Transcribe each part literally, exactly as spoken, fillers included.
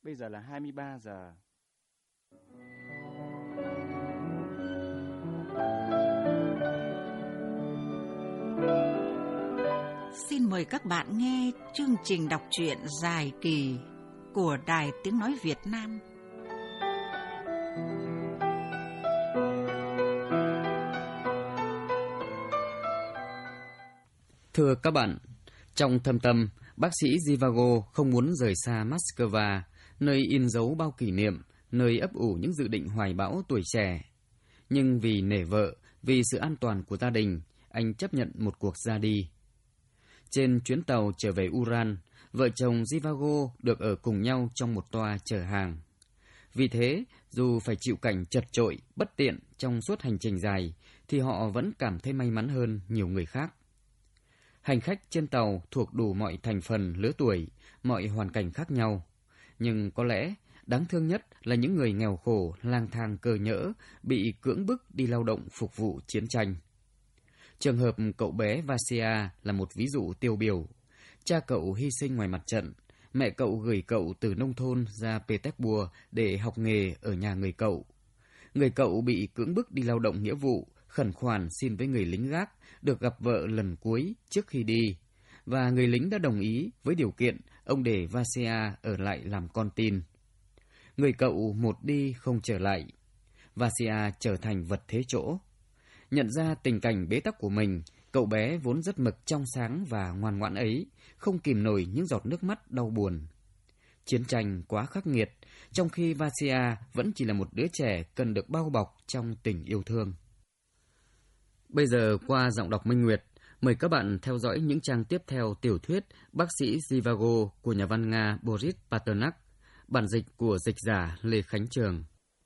Bây giờ là hai mươi ba giờ. Xin mời các bạn nghe chương trình đọc truyện dài kỳ của Đài Tiếng Nói Việt Nam. Thưa các bạn, trong thâm tâm, bác sĩ Zhivago không muốn rời xa Moscow, nơi in dấu bao kỷ niệm, nơi ấp ủ những dự định hoài bão tuổi trẻ. Nhưng vì nể vợ, vì sự an toàn của gia đình, anh chấp nhận một cuộc ra đi. Trên chuyến tàu trở về Uran, vợ chồng Zhivago được ở cùng nhau trong một toa chở hàng. Vì thế, dù phải chịu cảnh chật chội, bất tiện trong suốt hành trình dài, thì họ vẫn cảm thấy may mắn hơn nhiều người khác. Hành khách trên tàu thuộc đủ mọi thành phần, lứa tuổi, mọi hoàn cảnh khác nhau. Nhưng có lẽ, đáng thương nhất là những người nghèo khổ, lang thang cơ nhỡ, bị cưỡng bức đi lao động phục vụ chiến tranh. Trường hợp cậu bé Vasia là một ví dụ tiêu biểu. Cha cậu hy sinh ngoài mặt trận, mẹ cậu gửi cậu từ nông thôn ra Petersburg để học nghề ở nhà người cậu. Người cậu bị cưỡng bức đi lao động nghĩa vụ, khẩn khoản xin với người lính gác được gặp vợ lần cuối trước khi đi, và người lính đã đồng ý với điều kiện ông để Vasia ở lại làm con tin. Người cậu một đi không trở lại. Vasia trở thành vật thế chỗ. Nhận ra tình cảnh bế tắc của mình, cậu bé vốn rất mực trong sáng và ngoan ngoãn ấy, không kìm nổi những giọt nước mắt đau buồn. Chiến tranh quá khắc nghiệt, trong khi Vasia vẫn chỉ là một đứa trẻ cần được bao bọc trong tình yêu thương. Bây giờ qua giọng đọc Minh Nguyệt, mời các bạn theo dõi những trang tiếp theo tiểu thuyết Bác sĩ Zhivago của nhà văn Nga Boris Pasternak, bản dịch của dịch giả Lê Khánh Trường.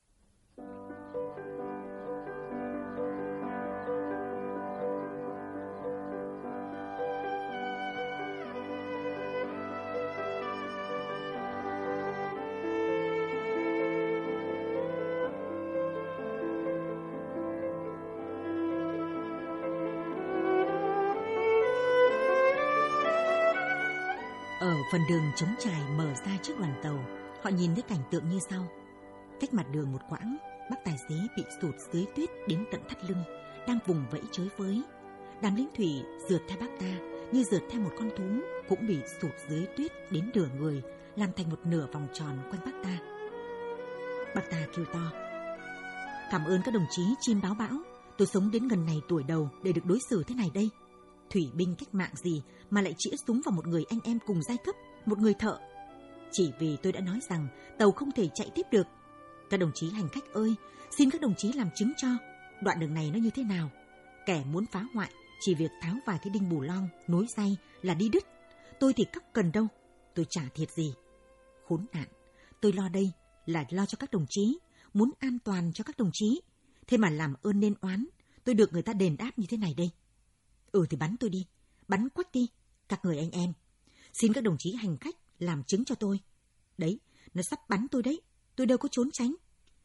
Ở phần đường trống trải mở ra trước đoàn tàu, họ nhìn thấy cảnh tượng như sau. Cách mặt đường một quãng, bác tài xế bị sụt dưới tuyết đến tận thắt lưng, đang vùng vẫy chới với. Đám lính thủy rượt theo bác ta như rượt theo một con thú, cũng bị sụt dưới tuyết đến nửa người, làm thành một nửa vòng tròn quanh bác ta. Bác ta kêu to: "Cảm ơn các đồng chí chim báo bão, tôi sống đến gần này tuổi đầu để được đối xử thế này đây. Thủy binh cách mạng gì mà lại chĩa súng vào một người anh em cùng giai cấp, một người thợ. Chỉ vì tôi đã nói rằng tàu không thể chạy tiếp được. Các đồng chí hành khách ơi, xin các đồng chí làm chứng cho đoạn đường này nó như thế nào. Kẻ muốn phá hoại chỉ việc tháo vài cái đinh bù long, nối dây là đi đứt. Tôi thì cóc cần đâu, tôi chả thiệt gì. Khốn nạn, tôi lo đây là lo cho các đồng chí, muốn an toàn cho các đồng chí. Thế mà làm ơn nên oán, tôi được người ta đền đáp như thế này đây. Ừ thì bắn tôi đi, bắn quách đi, các người anh em. Xin các đồng chí hành khách làm chứng cho tôi. Đấy, nó sắp bắn tôi đấy, tôi đâu có trốn tránh."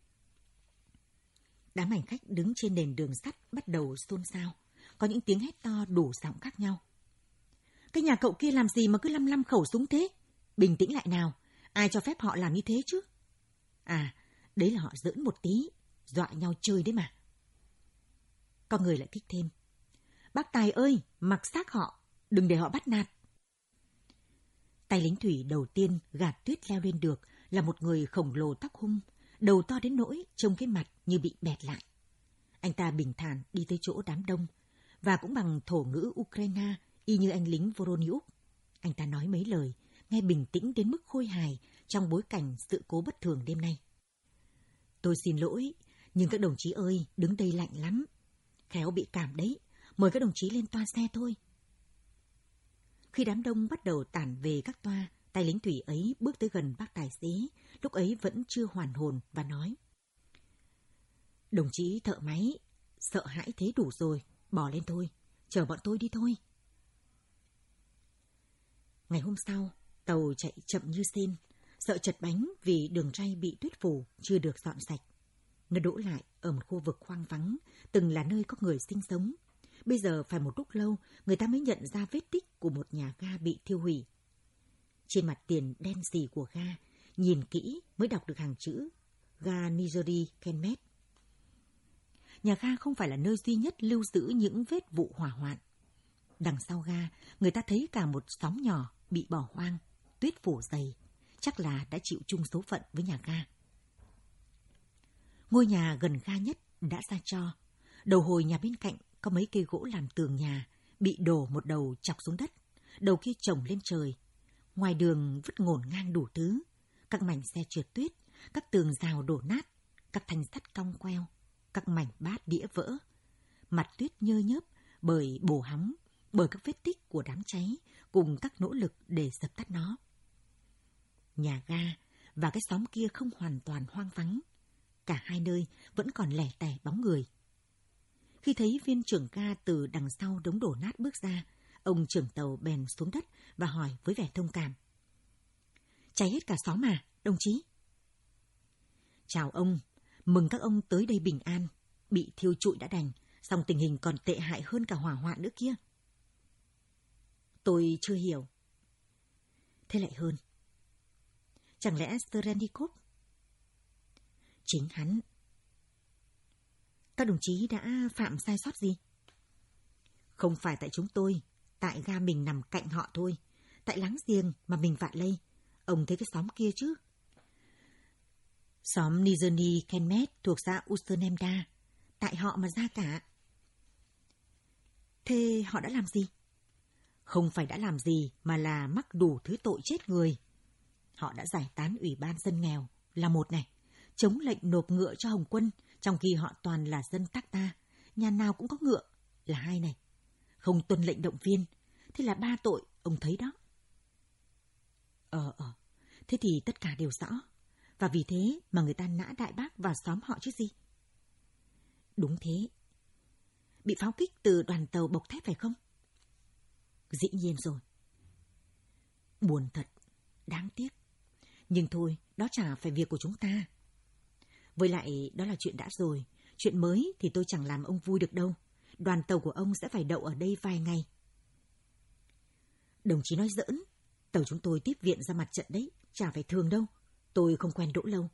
Đám hành khách đứng trên nền đường sắt bắt đầu xôn xao. Có những tiếng hét to đủ giọng khác nhau. "Cái nhà cậu kia làm gì mà cứ lăm lăm khẩu súng thế? Bình tĩnh lại nào, ai cho phép họ làm như thế chứ? À, đấy là họ giỡn một tí, dọa nhau chơi đấy mà." Có người lại kích thêm: "Bác Tài ơi, mặc xác họ, đừng để họ bắt nạt." Tay lính thủy đầu tiên gạt tuyết leo lên được là một người khổng lồ tóc hung, đầu to đến nỗi trông cái mặt như bị bẹt lại. Anh ta bình thản đi tới chỗ đám đông, và cũng bằng thổ ngữ Ukraine y như anh lính Voroniuk. Anh ta nói mấy lời, nghe bình tĩnh đến mức khôi hài trong bối cảnh sự cố bất thường đêm nay. "Tôi xin lỗi, nhưng các đồng chí ơi, đứng đây lạnh lắm. Khéo bị cảm đấy, mời các đồng chí lên toa xe thôi." Khi đám đông bắt đầu tản về các toa, tay lính thủy ấy bước tới gần bác tài xế, lúc ấy vẫn chưa hoàn hồn và nói: "Đồng chí thợ máy, sợ hãi thế đủ rồi, bỏ lên thôi, chở bọn tôi đi thôi." Ngày hôm sau, tàu chạy chậm như sên, sợ chật bánh vì đường ray bị tuyết phủ chưa được dọn sạch. Nó đỗ lại ở một khu vực hoang vắng, từng là nơi có người sinh sống. Bây giờ phải một lúc lâu, người ta mới nhận ra vết tích của một nhà ga bị thiêu hủy. Trên mặt tiền đen sì của ga, nhìn kỹ mới đọc được hàng chữ ga Nizhny Kenmet. Nhà ga không phải là nơi duy nhất lưu giữ những vết vụ hỏa hoạn. Đằng sau ga, người ta thấy cả một xóm nhỏ bị bỏ hoang, tuyết phủ dày, chắc là đã chịu chung số phận với nhà ga. Ngôi nhà gần ga nhất đã ra tro. Đầu hồi nhà bên cạnh có mấy cây gỗ làm tường nhà, bị đổ một đầu chọc xuống đất, đầu kia chồng lên trời. Ngoài đường vứt ngổn ngang đủ thứ, các mảnh xe trượt tuyết, các tường rào đổ nát, các thanh sắt cong queo, các mảnh bát đĩa vỡ. Mặt tuyết nhơ nhớp bởi bổ hóng, bởi các vết tích của đám cháy cùng các nỗ lực để dập tắt nó. Nhà ga và cái xóm kia không hoàn toàn hoang vắng. Cả hai nơi vẫn còn lẻ tẻ bóng người. Khi thấy viên trưởng ga từ đằng sau đống đổ nát bước ra, ông trưởng tàu bèn xuống đất và hỏi với vẻ thông cảm. Cháy hết cả xóm à, đồng chí? Chào ông, mừng các ông tới đây bình an. Bị thiêu trụi đã đành, song tình hình còn tệ hại hơn cả hỏa hoạn nữa kia. Tôi chưa hiểu. Thế lại hơn. Chẳng lẽ Serenikov? Chính hắn. Các đồng chí đã phạm sai sót gì? Không phải tại chúng tôi, tại ga mình nằm cạnh họ thôi. Tại láng giềng mà mình vạ lây. Ông thấy cái xóm kia chứ? Xóm Nizhny Kenmet thuộc xã Usternemda. Tại họ mà ra cả. Thế họ đã làm gì? Không phải đã làm gì mà là mắc đủ thứ tội chết người. Họ đã giải tán ủy ban dân nghèo là một này, chống lệnh nộp ngựa cho Hồng quân, trong khi họ toàn là dân Takta, nhà nào cũng có ngựa là hai này. Không tuân lệnh động viên, thế là ba tội, ông thấy đó. Ờ, ờ, thế thì tất cả đều rõ, và vì thế mà người ta nã đại bác vào xóm họ chứ gì. Đúng thế. Bị pháo kích từ đoàn tàu bọc thép phải không? Dĩ nhiên rồi. Buồn thật, đáng tiếc. Nhưng thôi, đó chả phải việc của chúng ta. Với lại, đó là chuyện đã rồi. Chuyện mới thì tôi chẳng làm ông vui được đâu. Đoàn tàu của ông sẽ phải đậu ở đây vài ngày. Đồng chí nói giỡn. Tàu chúng tôi tiếp viện ra mặt trận đấy. Chả phải thường đâu. Tôi không quen đỗ lâu.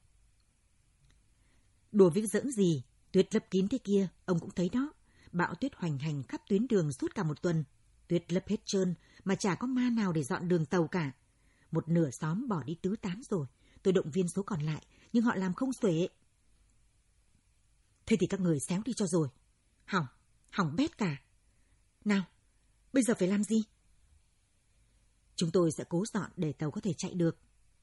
Đùa với giỡn gì. Tuyết lấp kín thế kia, ông cũng thấy đó. Bão tuyết hoành hành khắp tuyến đường suốt cả một tuần. Tuyết lấp hết trơn, mà chả có ma nào để dọn đường tàu cả. Một nửa xóm bỏ đi tứ tán rồi. Tôi động viên số còn lại, nhưng họ làm không xuể. Thế thì các người xéo đi cho rồi. Hỏng, hỏng bét cả. Nào, bây giờ phải làm gì? Chúng tôi sẽ cố dọn để tàu có thể chạy được.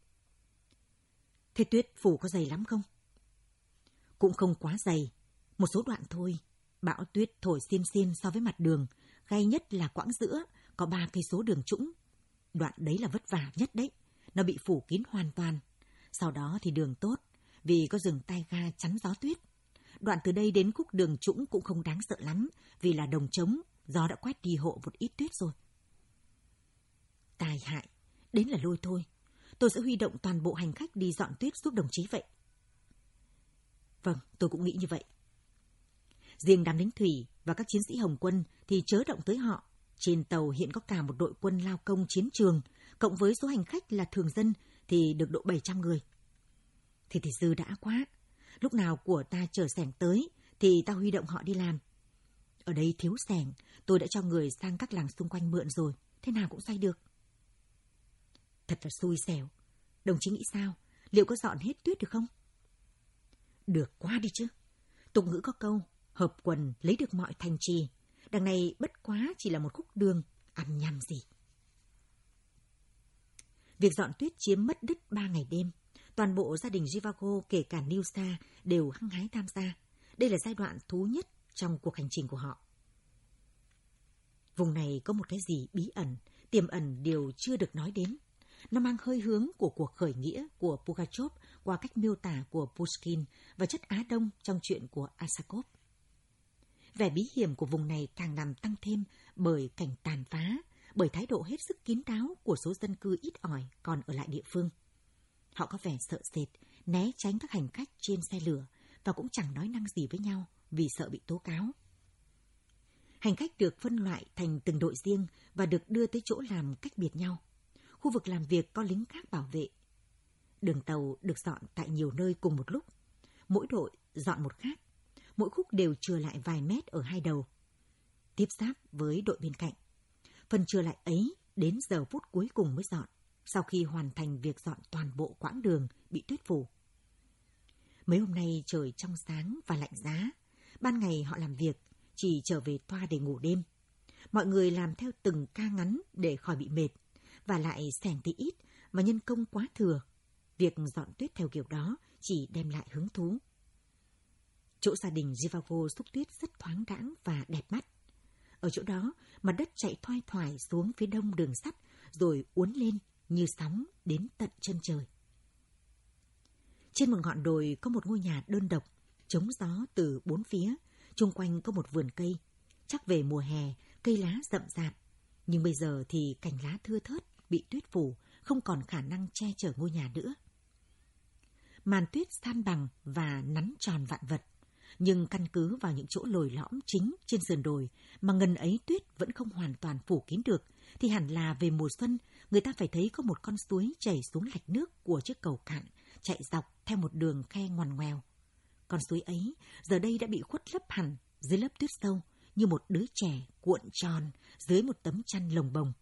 Thế tuyết phủ có dày lắm không? Cũng không quá dày, một số đoạn thôi. Bão tuyết thổi xiên xiên so với mặt đường, gay nhất là quãng giữa, có ba cây số đường trũng. Đoạn đấy là vất vả nhất đấy, nó bị phủ kín hoàn toàn. Sau đó thì đường tốt, vì có rừng tai ga chắn gió tuyết. Đoạn từ đây đến khúc đường trũng cũng không đáng sợ lắm, vì là đồng trống, gió đã quét đi hộ một ít tuyết rồi. Tai hại, đến là lôi thôi. Tôi sẽ huy động toàn bộ hành khách đi dọn tuyết giúp đồng chí vậy. Vâng, tôi cũng nghĩ như vậy. Riêng đám lính thủy và các chiến sĩ Hồng quân thì chớ động tới họ. Trên tàu hiện có cả một đội quân lao công chiến trường, cộng với số hành khách là thường dân thì được độ bảy trăm người. Thì thì dư đã quá. Lúc nào của ta chở xẻng tới thì ta huy động họ đi làm. Ở đây thiếu xẻng, tôi đã cho người sang các làng xung quanh mượn rồi, thế nào cũng xoay được. Thật là xui xẻo. Đồng chí nghĩ sao? Liệu có dọn hết tuyết được không? Được quá đi chứ. Tục ngữ có câu, hợp quần lấy được mọi thành trì. Đằng này bất quá chỉ là một khúc đường, ăn nhầm gì. Việc dọn tuyết chiếm mất đứt ba ngày đêm. Toàn bộ gia đình Zhivago kể cả Nilsa đều hăng hái tham gia. Đây là giai đoạn thú nhất trong cuộc hành trình của họ. Vùng này có một cái gì bí ẩn, tiềm ẩn điều chưa được nói đến. Nó mang hơi hướng của cuộc khởi nghĩa của Pugachev qua cách miêu tả của Pushkin và chất Á Đông trong chuyện của Asakov. Vẻ bí hiểm của vùng này càng làm tăng thêm bởi cảnh tàn phá, bởi thái độ hết sức kín đáo của số dân cư ít ỏi còn ở lại địa phương. Họ có vẻ sợ sệt, né tránh các hành khách trên xe lửa và cũng chẳng nói năng gì với nhau vì sợ bị tố cáo. Hành khách được phân loại thành từng đội riêng và được đưa tới chỗ làm cách biệt nhau. Khu vực làm việc có lính gác bảo vệ. đường tàu được dọn tại nhiều nơi cùng một lúc. Mỗi đội dọn một khác, mỗi khúc đều chừa lại vài mét ở hai đầu, tiếp giáp với đội bên cạnh. Phần chừa lại ấy đến giờ phút cuối cùng mới dọn, sau khi hoàn thành việc dọn toàn bộ quãng đường bị tuyết phủ. Mấy hôm nay trời trong sáng và lạnh giá, ban ngày họ làm việc, chỉ trở về toa để ngủ đêm. Mọi người làm theo từng ca ngắn để khỏi bị mệt, và lại xẻng thì ít mà nhân công quá thừa. Việc dọn tuyết theo kiểu đó chỉ đem lại hứng thú. Chỗ gia đình Zhivago xúc tuyết rất thoáng đãng và đẹp mắt. Ở chỗ đó, mặt đất chạy thoai thoải xuống phía đông đường sắt, rồi uốn lên như sóng đến tận chân trời. Trên một ngọn đồi có một ngôi nhà đơn độc, chống gió từ bốn phía, chung quanh có một vườn cây. Chắc về mùa hè, cây lá rậm rạp, nhưng bây giờ thì cành lá thưa thớt, bị tuyết phủ, không còn khả năng che chở ngôi nhà nữa. Màn tuyết san bằng và nắn tròn vạn vật, nhưng căn cứ vào những chỗ lồi lõm chính trên sườn đồi mà ngần ấy tuyết vẫn không hoàn toàn phủ kín được, thì hẳn là về mùa xuân người ta phải thấy có một con suối chảy xuống lạch nước của chiếc cầu cạn, chạy dọc theo một đường khe ngoằn ngoèo. Con suối ấy giờ đây đã bị khuất lấp hẳn dưới lớp tuyết sâu, như một đứa trẻ cuộn tròn dưới một tấm chăn lồng bồng.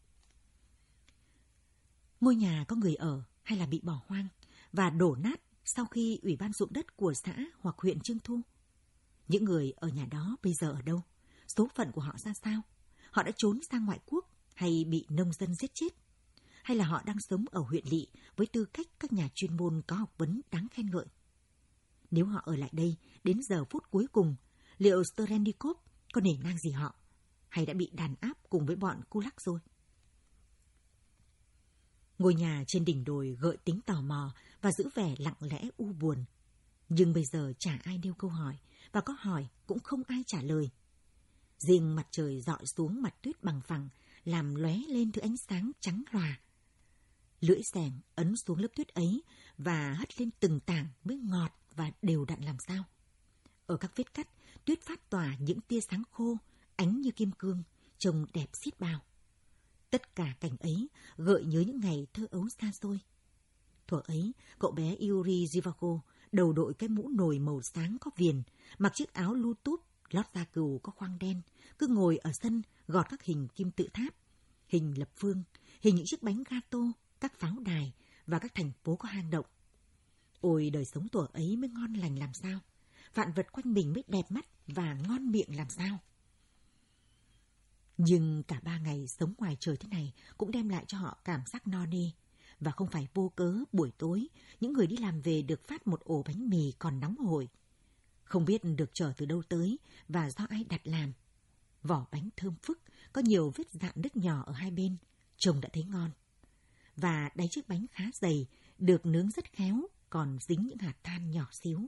Ngôi nhà có người ở hay là bị bỏ hoang và đổ nát sau khi Ủy ban ruộng đất của xã hoặc huyện Trương Thu? Những người ở nhà đó bây giờ ở đâu? Số phận của họ ra sao? Họ đã trốn sang ngoại quốc hay bị nông dân giết chết? Hay là họ đang sống ở huyện lỵ với tư cách các nhà chuyên môn có học vấn đáng khen ngợi? Nếu họ ở lại đây đến giờ phút cuối cùng, liệu Strelnikov có nể nang gì họ? Hay đã bị đàn áp cùng với bọn Kulak rồi? Ngôi nhà trên đỉnh đồi gợi tính tò mò và giữ vẻ lặng lẽ u buồn. Nhưng bây giờ chả ai nêu câu hỏi, và có hỏi cũng không ai trả lời. Riêng mặt trời rọi xuống mặt tuyết bằng phẳng, làm lóe lên thứ ánh sáng trắng lòa. Lưỡi xẻng ấn xuống lớp tuyết ấy và hất lên từng tảng mới ngọt và đều đặn làm sao. Ở các vết cắt, tuyết phát tỏa những tia sáng khô, ánh như kim cương, trông đẹp xiết bao. Tất cả cảnh ấy gợi nhớ những ngày thơ ấu xa xôi. Thuở ấy, cậu bé Yuri Zhivago đầu đội cái mũ nồi màu sáng có viền, mặc chiếc áo lu túp lót da cừu có khoang đen, cứ ngồi ở sân gọt các hình kim tự tháp, hình lập phương, hình những chiếc bánh gato, các pháo đài và các thành phố có hang động. Ôi, đời sống thuở ấy mới ngon lành làm sao, vạn vật quanh mình mới đẹp mắt và ngon miệng làm sao. Nhưng cả ba ngày sống ngoài trời thế này cũng đem lại cho họ cảm giác no nê. Và không phải vô cớ buổi tối, những người đi làm về được phát một ổ bánh mì còn nóng hổi. Không biết được chở từ đâu tới và do ai đặt làm. Vỏ bánh thơm phức, có nhiều vết dạn nứt nhỏ ở hai bên, trông đã thấy ngon. Và đáy chiếc bánh khá dày, được nướng rất khéo, còn dính những hạt than nhỏ xíu.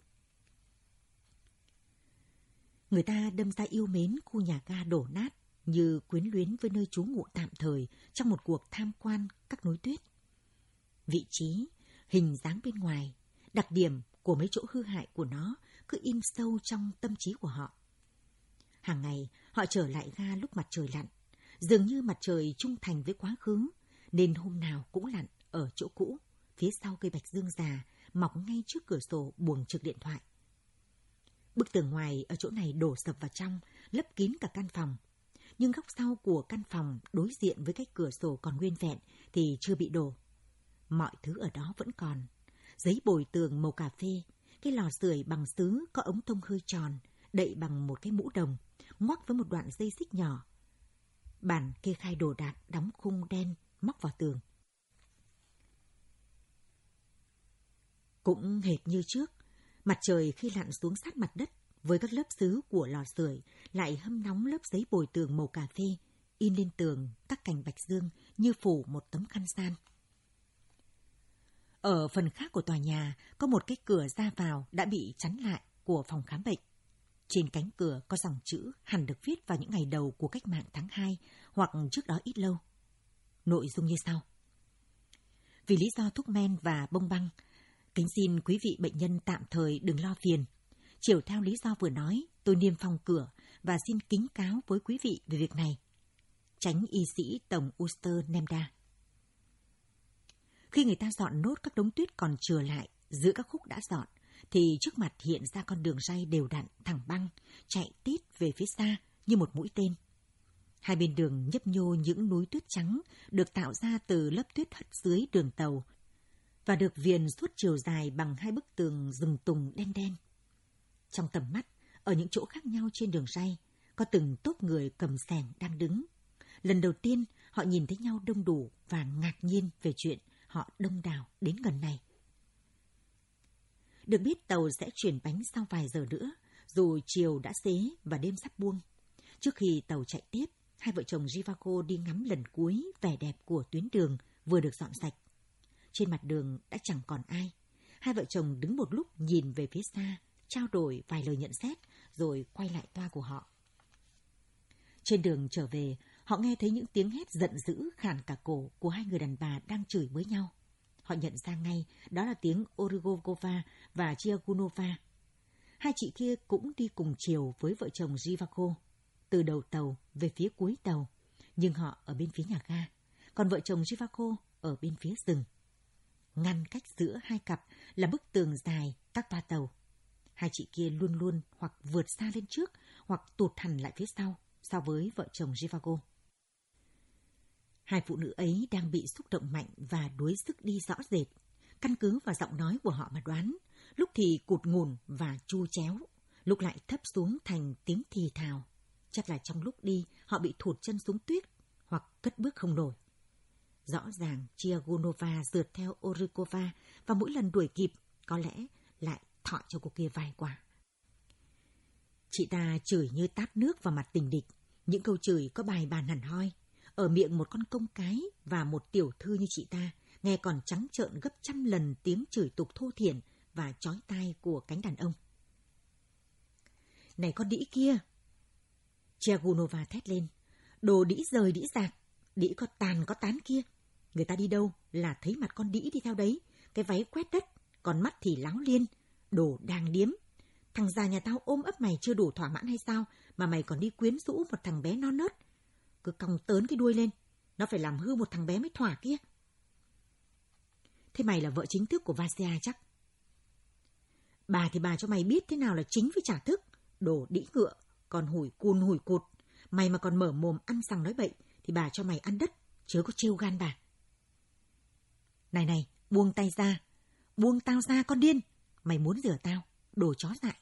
Người ta đâm ra yêu mến khu nhà ga đổ nát, như quyến luyến với nơi trú ngụ tạm thời trong một cuộc tham quan các núi tuyết. Vị trí, hình dáng bên ngoài, đặc điểm của mấy chỗ hư hại của nó cứ in sâu trong tâm trí của họ. Hàng ngày, họ trở lại ga lúc mặt trời lặn, dường như mặt trời trung thành với quá khứ, nên hôm nào cũng lặn ở chỗ cũ, phía sau cây bạch dương già, mọc ngay trước cửa sổ buồng trực điện thoại. Bức tường ngoài ở chỗ này đổ sập vào trong, lấp kín cả căn phòng. Nhưng góc sau của căn phòng đối diện với cái cửa sổ còn nguyên vẹn thì chưa bị đổ. Mọi thứ ở đó vẫn còn. Giấy bồi tường màu cà phê, cái lò sưởi bằng sứ có ống thông hơi tròn, đậy bằng một cái mũ đồng, ngoắc với một đoạn dây xích nhỏ. Bàn kê khai đồ đạc đóng khung đen móc vào tường. Cũng hệt như trước, mặt trời khi lặn xuống sát mặt đất với các lớp sứ của lò sưởi lại hâm nóng lớp giấy bồi tường màu cà phê, in lên tường các cành bạch dương như phủ một tấm khăn san. Ở phần khác của tòa nhà có một cái cửa ra vào đã bị chắn lại của phòng khám bệnh. Trên cánh cửa có dòng chữ hẳn được viết vào những ngày đầu của cách mạng tháng hai hoặc trước đó ít lâu. Nội dung như sau. Vì lý do thuốc men và bông băng, kính xin quý vị bệnh nhân tạm thời đừng lo phiền. Chiều theo lý do vừa nói, tôi niêm phong cửa và xin kính cáo với quý vị về việc này. Chánh y sĩ Tổng Uster Nemda. Khi người ta dọn nốt các đống tuyết còn chừa lại giữa các khúc đã dọn, thì trước mặt hiện ra con đường ray đều đặn, thẳng băng, chạy tít về phía xa như một mũi tên. Hai bên đường nhấp nhô những núi tuyết trắng được tạo ra từ lớp tuyết hất dưới đường tàu và được viền suốt chiều dài bằng hai bức tường rừng tùng đen đen. Trong tầm mắt, ở những chỗ khác nhau trên đường ray, có từng tốp người cầm xẻng đang đứng. Lần đầu tiên, họ nhìn thấy nhau đông đủ và ngạc nhiên về chuyện họ đông đảo đến gần này. Được biết tàu sẽ chuyển bánh sau vài giờ nữa, dù chiều đã xế và đêm sắp buông. Trước khi tàu chạy tiếp, hai vợ chồng Zhivago đi ngắm lần cuối vẻ đẹp của tuyến đường vừa được dọn sạch. Trên mặt đường đã chẳng còn ai. Hai vợ chồng đứng một lúc nhìn về phía xa, trao đổi vài lời nhận xét, rồi quay lại toa của họ. Trên đường trở về, họ nghe thấy những tiếng hét giận dữ khản cả cổ của hai người đàn bà đang chửi với nhau. Họ nhận ra ngay đó là tiếng Origova và Chiagunova. Hai chị kia cũng đi cùng chiều với vợ chồng Zhivago, từ đầu tàu về phía cuối tàu, nhưng họ ở bên phía nhà ga, còn vợ chồng Zhivago ở bên phía rừng. Ngăn cách giữa hai cặp là bức tường dài các toa tàu. Hai chị kia luôn luôn hoặc vượt xa lên trước hoặc tụt hẳn lại phía sau so với vợ chồng Zhivago. Hai phụ nữ ấy đang bị xúc động mạnh và đuối sức đi rõ rệt. Căn cứ vào giọng nói của họ mà đoán, lúc thì cụt ngùn và chu chéo, lúc lại thấp xuống thành tiếng thì thào. Chắc là trong lúc đi họ bị thụt chân xuống tuyết hoặc cất bước không nổi. Rõ ràng Chiagunova rượt theo Orikova và mỗi lần đuổi kịp có lẽ lại thọ cho cô kia vài quả. Chị ta chửi như tát nước vào mặt tình địch, những câu chửi có bài bàn hẳn hoi. Ở miệng một con công cái và một tiểu thư như chị ta, nghe còn trắng trợn gấp trăm lần tiếng chửi tục thô thiển và chói tai của cánh đàn ông. Này con đĩ kia! Chiagunova thét lên. Đồ đĩ rời đĩ rạc, đĩ có tàn có tán kia. Người ta đi đâu là thấy mặt con đĩ đi theo đấy, cái váy quét đất, còn mắt thì láo liên, đồ đang điếm. Thằng già nhà tao ôm ấp mày chưa đủ thỏa mãn hay sao, mà mày còn đi quyến rũ một thằng bé non nớt. Cứ cong tớn cái đuôi lên, nó phải làm hư một thằng bé mới thỏa kia. Thế mày là vợ chính thức của Vasia chắc? Bà thì bà cho mày biết thế nào là chính với trả thức, đồ đĩ ngựa, còn hủi cùn hủi cụt. Mày mà còn mở mồm ăn sằng nói bậy, thì bà cho mày ăn đất, chớ có trêu gan bà. Này này, buông tay ra, buông tao ra con điên, mày muốn rửa tao, đồ chó dại.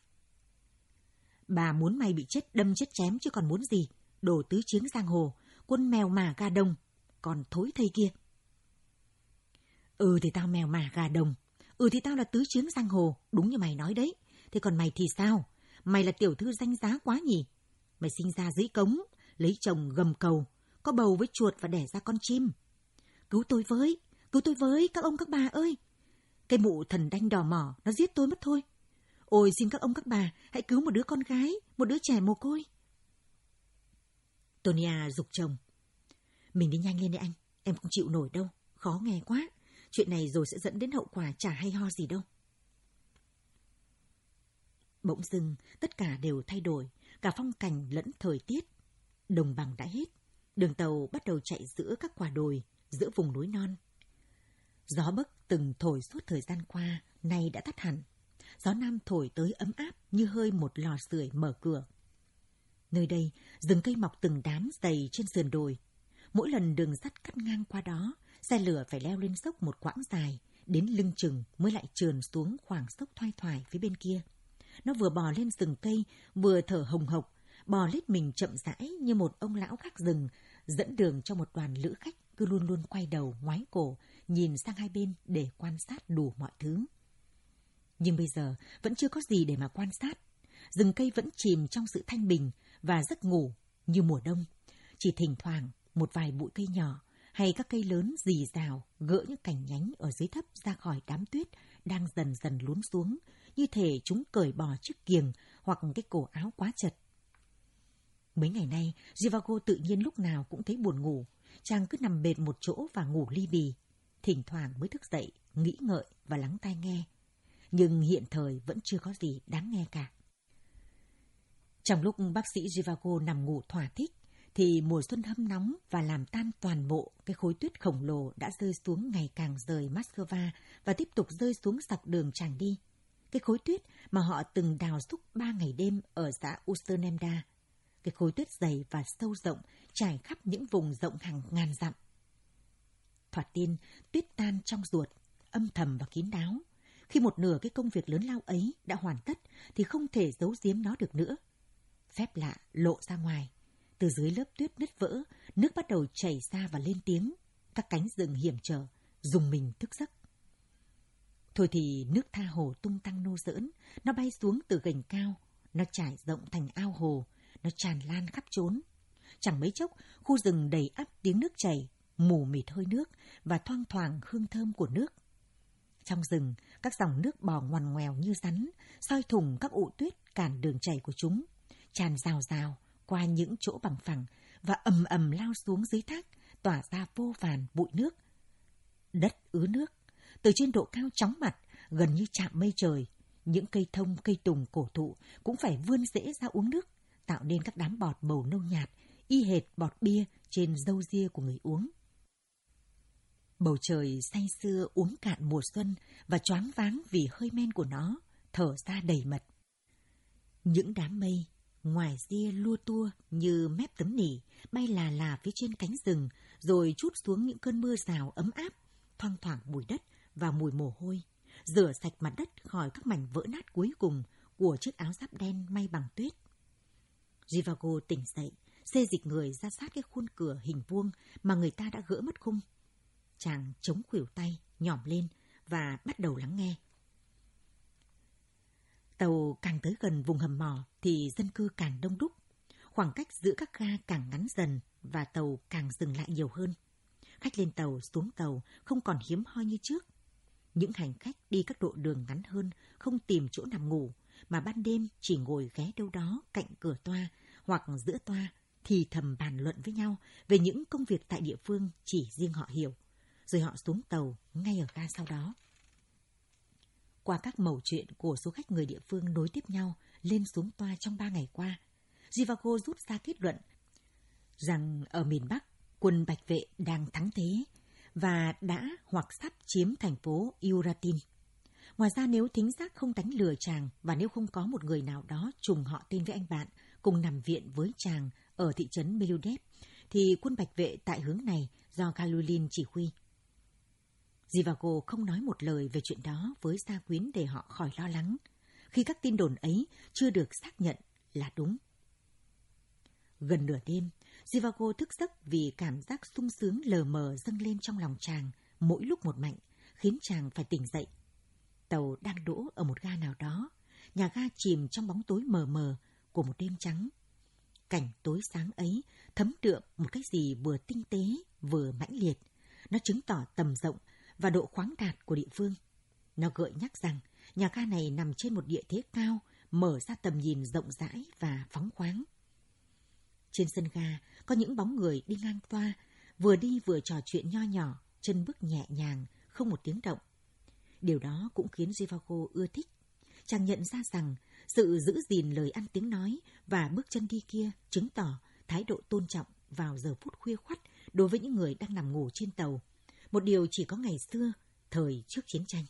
Bà muốn mày bị chết đâm chết chém chứ còn muốn gì, đồ tứ chiếng giang hồ, quân mèo mả gà đồng, còn thối thây kia. Ừ thì tao mèo mả gà đồng, ừ thì tao là tứ chiếng giang hồ, đúng như mày nói đấy. Thế còn mày thì sao? Mày là tiểu thư danh giá quá nhỉ? Mày sinh ra dưới cống, lấy chồng gầm cầu, có bầu với chuột và đẻ ra con chim. Cứu tôi với, cứu tôi với các ông các bà ơi. Cái mụ thần đanh đỏ mỏ, nó giết tôi mất thôi. Ôi xin các ông các bà, hãy cứu một đứa con gái, một đứa trẻ mồ côi. Tonia giục chồng. Mình đi nhanh lên đi anh, em không chịu nổi đâu, khó nghe quá. Chuyện này rồi sẽ dẫn đến hậu quả chả hay ho gì đâu. Bỗng dưng, tất cả đều thay đổi, cả phong cảnh lẫn thời tiết. Đồng bằng đã hết, đường tàu bắt đầu chạy giữa các quả đồi, giữa vùng núi non. Gió bấc từng thổi suốt thời gian qua, nay đã tắt hẳn. Gió nam thổi tới ấm áp như hơi một lò sưởi mở cửa. Nơi đây, rừng cây mọc từng đám dày trên sườn đồi. Mỗi lần đường sắt cắt ngang qua đó, xe lửa phải leo lên dốc một quãng dài, đến lưng chừng mới lại trườn xuống khoảng dốc thoai thoải phía bên kia. Nó vừa bò lên rừng cây, vừa thở hồng hộc, bò lết mình chậm rãi như một ông lão gác rừng, dẫn đường cho một đoàn lữ khách cứ luôn luôn quay đầu, ngoái cổ, nhìn sang hai bên để quan sát đủ mọi thứ. Nhưng bây giờ vẫn chưa có gì để mà quan sát. Rừng cây vẫn chìm trong sự thanh bình và giấc ngủ như mùa đông. Chỉ thỉnh thoảng một vài bụi cây nhỏ hay các cây lớn rì rào gỡ những cành nhánh ở dưới thấp ra khỏi đám tuyết đang dần dần lún xuống, như thể chúng cởi bỏ chiếc kiềng hoặc cái cổ áo quá chật. Mấy ngày nay, Zhivago tự nhiên lúc nào cũng thấy buồn ngủ. Chàng cứ nằm bệt một chỗ và ngủ li bì. Thỉnh thoảng mới thức dậy, nghĩ ngợi và lắng tai nghe. Nhưng hiện thời vẫn chưa có gì đáng nghe cả. Trong lúc bác sĩ Zhivago nằm ngủ thỏa thích, thì mùa xuân hâm nóng và làm tan toàn bộ cái khối tuyết khổng lồ đã rơi xuống ngày càng rời Moscow và tiếp tục rơi xuống dọc đường tràn đi. Cái khối tuyết mà họ từng đào xúc ba ngày đêm ở xã Usternemda. Cái khối tuyết dày và sâu rộng trải khắp những vùng rộng hàng ngàn dặm. Thoạt tiên, tuyết tan trong ruột, âm thầm và kín đáo. Khi một nửa cái công việc lớn lao ấy đã hoàn tất thì không thể giấu giếm nó được nữa. Phép lạ lộ ra ngoài. Từ dưới lớp tuyết nứt vỡ, nước bắt đầu chảy ra và lên tiếng. Các cánh rừng hiểm trở, rùng mình thức giấc. Thôi thì nước tha hồ tung tăng nô giỡn, nó bay xuống từ gành cao, nó trải rộng thành ao hồ, nó tràn lan khắp chốn. Chẳng mấy chốc, khu rừng đầy ắp tiếng nước chảy, mù mịt hơi nước và thoang thoảng hương thơm của nước. Trong rừng, các dòng nước bò ngoằn ngoèo như rắn, soi thủng các ụ tuyết cản đường chảy của chúng, tràn rào rào qua những chỗ bằng phẳng và ầm ầm lao xuống dưới thác, tỏa ra vô vàn bụi nước. Đất ứ nước, từ trên độ cao chóng mặt, gần như chạm mây trời, những cây thông, cây tùng, cổ thụ cũng phải vươn rễ ra uống nước, tạo nên các đám bọt màu nâu nhạt, y hệt bọt bia trên râu ria của người uống. Bầu trời say sưa uống cạn mùa xuân và choáng váng vì hơi men của nó, thở ra đầy mật. Những đám mây, ngoài ria lua tua như mép tấm nỉ, bay là là phía trên cánh rừng, rồi trút xuống những cơn mưa rào ấm áp, thoang thoảng mùi đất và mùi mồ hôi, rửa sạch mặt đất khỏi các mảnh vỡ nát cuối cùng của chiếc áo giáp đen may bằng tuyết. Zhivago tỉnh dậy, xê dịch người ra sát cái khuôn cửa hình vuông mà người ta đã gỡ mất khung. Chàng chống khuỷu tay, nhỏm lên và bắt đầu lắng nghe. Tàu càng tới gần vùng hầm mỏ thì dân cư càng đông đúc. Khoảng cách giữa các ga càng ngắn dần và tàu càng dừng lại nhiều hơn. Khách lên tàu, xuống tàu không còn hiếm hoi như trước. Những hành khách đi các độ đường ngắn hơn không tìm chỗ nằm ngủ, mà ban đêm chỉ ngồi ghé đâu đó cạnh cửa toa hoặc giữa toa thì thầm bàn luận với nhau về những công việc tại địa phương chỉ riêng họ hiểu. Rồi họ xuống tàu ngay ở ga sau đó. Qua các mẩu chuyện của số khách người địa phương nối tiếp nhau lên xuống toa trong ba ngày qua, Zhivago rút ra kết luận rằng ở miền Bắc, quân Bạch Vệ đang thắng thế và đã hoặc sắp chiếm thành phố Uratin. Ngoài ra, nếu thính giác không đánh lừa chàng và nếu không có một người nào đó trùng họ tên với anh bạn cùng nằm viện với chàng ở thị trấn Meludev, thì quân Bạch Vệ tại hướng này do Galulin chỉ huy. Zhivago không nói một lời về chuyện đó với gia quyến để họ khỏi lo lắng, khi các tin đồn ấy chưa được xác nhận là đúng. Gần nửa đêm, Zhivago thức giấc vì cảm giác sung sướng lờ mờ dâng lên trong lòng chàng mỗi lúc một mạnh, khiến chàng phải tỉnh dậy. Tàu đang đỗ ở một ga nào đó, nhà ga chìm trong bóng tối mờ mờ của một đêm trắng. Cảnh tối sáng ấy thấm đượm một cái gì vừa tinh tế vừa mãnh liệt. Nó chứng tỏ tầm rộng và độ khoáng đạt của địa phương. Nó gợi nhắc rằng nhà ga này nằm trên một địa thế cao, mở ra tầm nhìn rộng rãi và phóng khoáng. Trên sân ga có những bóng người đi ngang toa, vừa đi vừa trò chuyện nho nhỏ, chân bước nhẹ nhàng, không một tiếng động. Điều đó cũng khiến Zhivago ưa thích. Chàng nhận ra rằng sự giữ gìn lời ăn tiếng nói và bước chân đi kia chứng tỏ thái độ tôn trọng vào giờ phút khuya khoắt đối với những người đang nằm ngủ trên tàu. Một điều chỉ có ngày xưa, thời trước chiến tranh.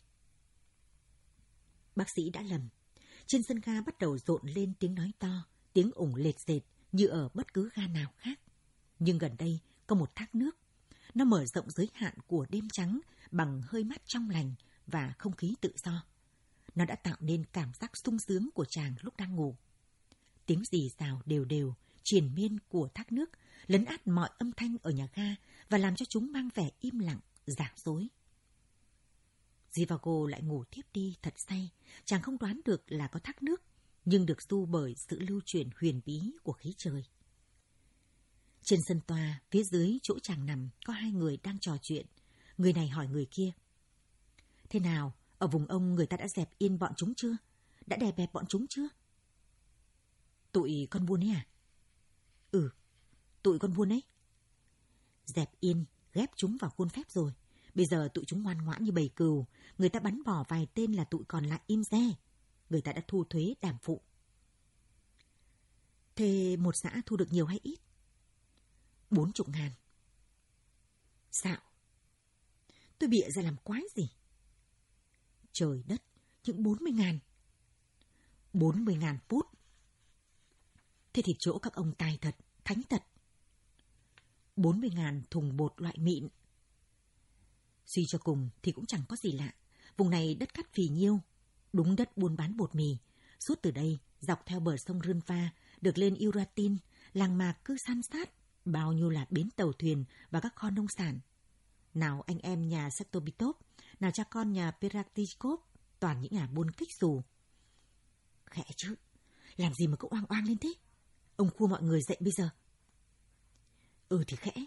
Bác sĩ đã lầm. Trên sân ga bắt đầu rộn lên tiếng nói to, tiếng ủng lệt dệt như ở bất cứ ga nào khác. Nhưng gần đây có một thác nước. Nó mở rộng giới hạn của đêm trắng bằng hơi mát trong lành và không khí tự do. Nó đã tạo nên cảm giác sung sướng của chàng lúc đang ngủ. Tiếng rì rào đều đều, triền miên của thác nước lấn át mọi âm thanh ở nhà ga và làm cho chúng mang vẻ im lặng, giả dối. Zhivago lại ngủ thiếp đi thật say. Chàng không đoán được là có thác nước, nhưng được du bởi sự lưu chuyển huyền bí của khí trời. Trên sân toa, phía dưới chỗ chàng nằm, có hai người đang trò chuyện. Người này hỏi người kia: "Thế nào, ở vùng ông người ta đã dẹp yên bọn chúng chưa? Đã đè bẹp bọn chúng chưa?" "Tụi con buôn ấy à?" "Ừ, tụi con buôn ấy. Dẹp yên, ghép chúng vào khuôn phép rồi. Bây giờ tụi chúng ngoan ngoãn như bầy cừu. Người ta bắn bỏ vài tên là tụi còn lại im re. Người ta đã thu thuế đảm phụ." "Thế một xã thu được nhiều hay ít?" Bốn chục ngàn. Sao? Tôi bịa ra làm quái gì? Trời đất, những bốn mươi ngàn. Bốn mươi ngàn pút. Thế thì chỗ các ông tài thật, thánh thật. Bốn mươi ngàn thùng bột loại mịn. Suy cho cùng thì cũng chẳng có gì lạ. Vùng này đất cát phì nhiêu, đúng đất buôn bán bột mì. Suốt từ đây, dọc theo bờ sông Rânva, được lên Iratin, làng mạc cứ san sát, bao nhiêu là bến tàu thuyền và các kho nông sản. Nào anh em nhà Sektobitov, nào cha con nhà Peratikov, toàn những nhà buôn kích xù. Khẽ chứ, làm gì mà cậu oang oang lên thế? Ông khua mọi người dậy bây giờ. Ừ thì khẽ.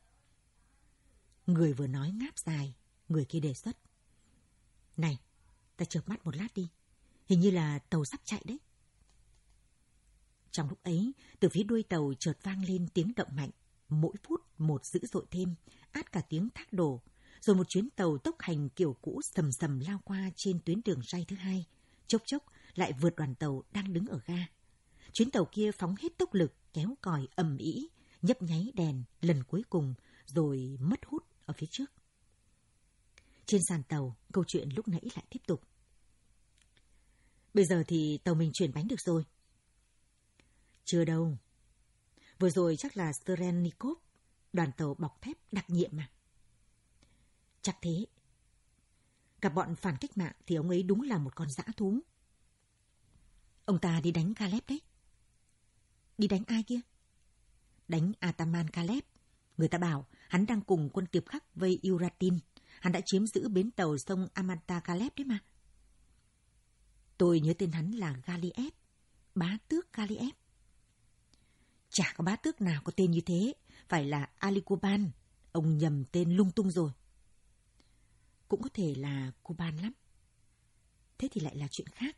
Người vừa nói ngáp dài, người kia đề xuất. Này, ta chợp mắt một lát đi. Hình như là tàu sắp chạy đấy. Trong lúc ấy, từ phía đuôi tàu chợt vang lên tiếng động mạnh. Mỗi phút một dữ dội thêm, át cả tiếng thác đổ. Rồi một chuyến tàu tốc hành kiểu cũ sầm sầm lao qua trên tuyến đường ray thứ hai. Chốc chốc lại vượt đoàn tàu đang đứng ở ga. Chuyến tàu kia phóng hết tốc lực, kéo còi ầm ĩ, nhấp nháy đèn lần cuối cùng, rồi mất hút ở phía trước. Trên sàn tàu, câu chuyện lúc nãy lại tiếp tục. Bây giờ thì tàu mình chuyển bánh được rồi. Chưa đâu. Vừa rồi chắc là Serenikov, đoàn tàu bọc thép đặc nhiệm mà. Chắc thế. Gặp bọn phản cách mạng thì ông ấy đúng là một con dã thú. Ông ta đi đánh Kalev đấy. Đi đánh ai kia? Đánh Ataman Kalev. Người ta bảo hắn đang cùng quân Tiệp Khắc vây Iratin. Hắn đã chiếm giữ bến tàu sông Amanta Kalev đấy mà. Tôi nhớ tên hắn là Galiev, bá tước Galiev. Chả có bá tước nào có tên như thế, phải là Alikoban. Ông nhầm tên lung tung rồi. Cũng có thể là Koban lắm. Thế thì lại là chuyện khác.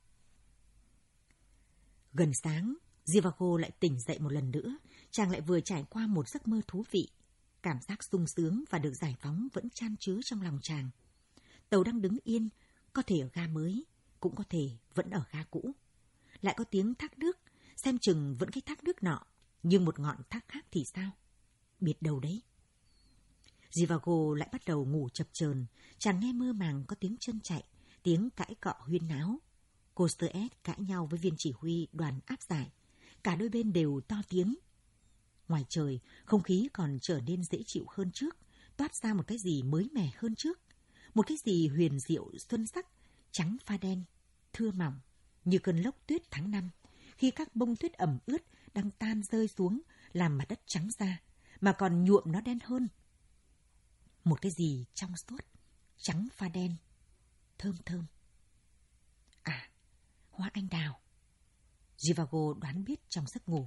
Gần sáng, Zhivago lại tỉnh dậy một lần nữa. Chàng lại vừa trải qua một giấc mơ thú vị. Cảm giác sung sướng và được giải phóng vẫn chan chứa trong lòng chàng. Tàu đang đứng yên, có thể ở ga mới, cũng có thể vẫn ở ga cũ. Lại có tiếng thác nước, xem chừng vẫn cái thác nước nọ, nhưng một ngọn thác khác thì sao? Biết đâu đấy. Zhivago lại bắt đầu ngủ chập chờn. Chàng nghe mơ màng có tiếng chân chạy, tiếng cãi cọ huyên náo. Kostev cãi nhau với viên chỉ huy đoàn áp giải. Cả đôi bên đều to tiếng. Ngoài trời, không khí còn trở nên dễ chịu hơn trước, toát ra một cái gì mới mẻ hơn trước. Một cái gì huyền diệu xuân sắc, trắng pha đen, thưa mỏng, như cơn lốc tuyết tháng năm, khi các bông tuyết ẩm ướt đang tan rơi xuống, làm mặt đất trắng ra, mà còn nhuộm nó đen hơn. Một cái gì trong suốt, trắng pha đen, thơm thơm. À, hoa anh đào. Zhivago đoán biết trong giấc ngủ.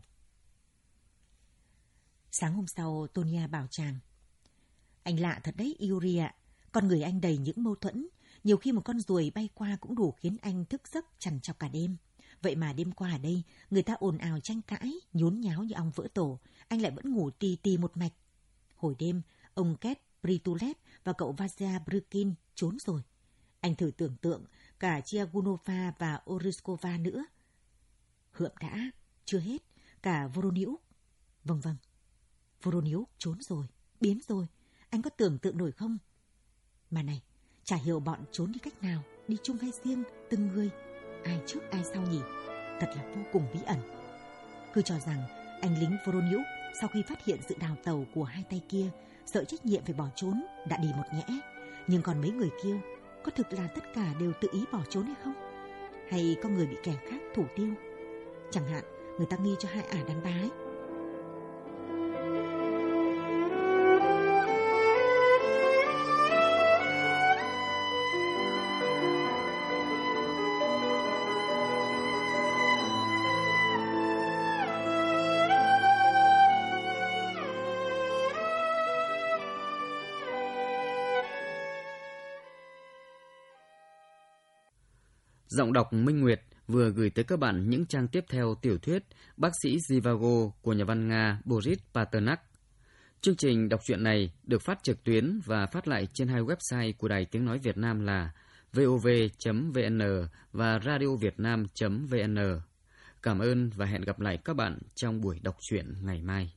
Sáng hôm sau, Tonia bảo chàng. Anh lạ thật đấy, Yuri ạ. Con người anh đầy những mâu thuẫn. Nhiều khi một con ruồi bay qua cũng đủ khiến anh thức giấc trằn trọc cả đêm. Vậy mà đêm qua ở đây, người ta ồn ào tranh cãi, nhốn nháo như ong vỡ tổ. Anh lại vẫn ngủ tì tì một mạch. Hồi đêm, ông Ket Pritulev và cậu Vasya Brykin trốn rồi. Anh thử tưởng tượng cả Chiagunova và Oriskova nữa. Hượm đã, chưa hết, cả Voroniuk. Vâng vâng, Voroniuk trốn rồi, biến rồi. Anh có tưởng tượng nổi không? Mà này, chả hiểu bọn trốn đi cách nào, đi chung hay riêng, từng người. Ai trước ai sau nhỉ? Thật là vô cùng bí ẩn. Cứ cho rằng anh lính Voroniuk sau khi phát hiện sự đào tàu của hai tay kia, sợ trách nhiệm phải bỏ trốn, đã đi một nhẽ. Nhưng còn mấy người kia, có thực là tất cả đều tự ý bỏ trốn hay không? Hay có người bị kẻ khác thủ tiêu? Chẳng hạn, người ta nghi cho hai ả đàn bà ấy. Giọng đọc Minh Nguyệt vừa gửi tới các bạn những trang tiếp theo tiểu thuyết Bác sĩ Zhivago của nhà văn Nga Boris Pasternak. Chương trình đọc truyện này được phát trực tuyến và phát lại trên hai website của Đài Tiếng Nói Việt Nam là vov chấm vn và radiovietnam chấm vn. Cảm ơn và hẹn gặp lại các bạn trong buổi đọc truyện ngày mai.